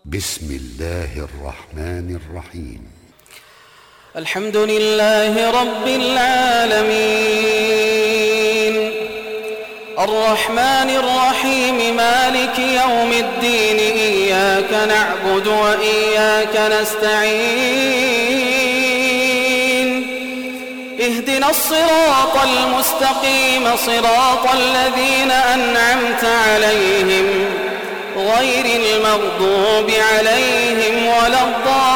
بسم الله الرحمن الرحيم. الحمد لله رب العالمين الرحمن الرحيم مالك يوم الدين إياك نعبد وإياك نستعين اهدنا الصراط المستقيم صراط الذين أنعمت عليهم غير المغضوب عليهم ولا الضالين